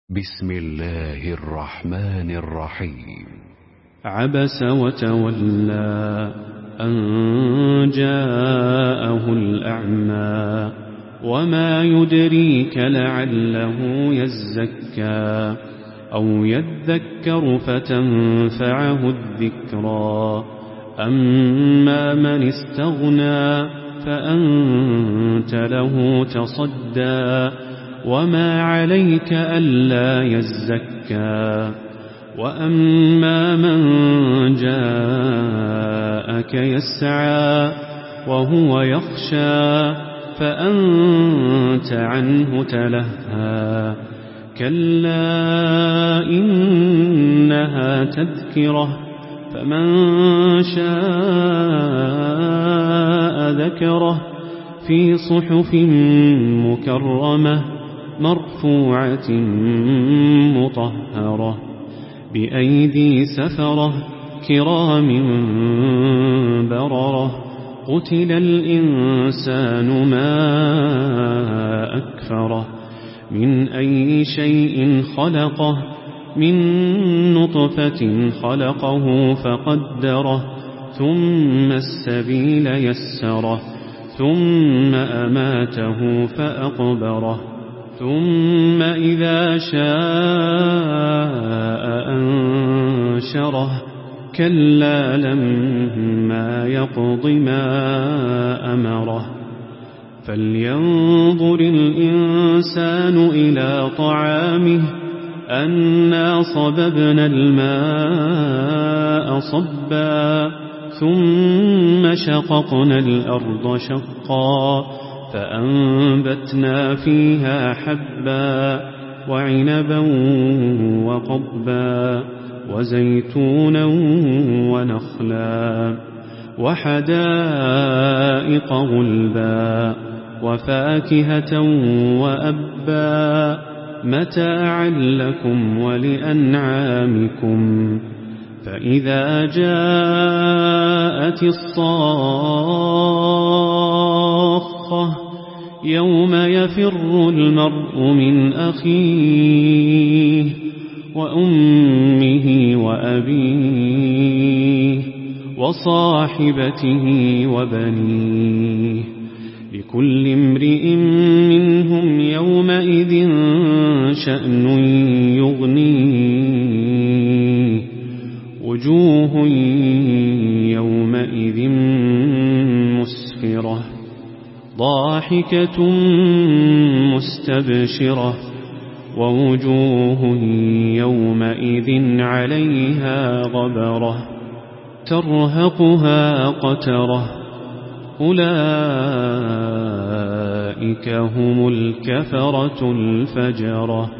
بسم الله الرحمن الرحيم. عبس وتولى أن جاءه الأعمى وما يدريك لعله يزكى أو يذكر فتنفعه الذكرى أما من استغنى فأنت له تصدى وما عليك ألا يزكى وأما من جاءك يسعى وهو يخشى فأنت عنه تلهى كلا إنها تذكرة فمن شاء ذكره في صحف مكرمة مرفوعة مطهرة بأيدي سفرة كرام بررة قتل الإنسان ما أكفره من أي شيء خلقه من نطفة خلقه فقدره ثم السبيل يسره ثم أماته فأقبره ثم إذا شاء أنشره كلا لما يقض ما أمره فلينظر الإنسان إلى طعامه أنا صببنا الماء صبا ثم شققنا الأرض شقا فأنبتنا فيها حبا وعنبا وقضبا وزيتونا ونخلا وحدائق غلبا وفاكهة وأبا متاعا لكم ولأنعامكم فإذا جاءت الصاخة يوم يفر المرء من أخيه وأمه وأبيه وصاحبته وبنيه لكل امرئ منهم يومئذ شأن يغنيه وجوه يومئذ مسفرة ضاحكة مستبشرة ووجوه يومئذ عليها غبرة ترهقها قترة أولئك هم الكفرة الفجرة.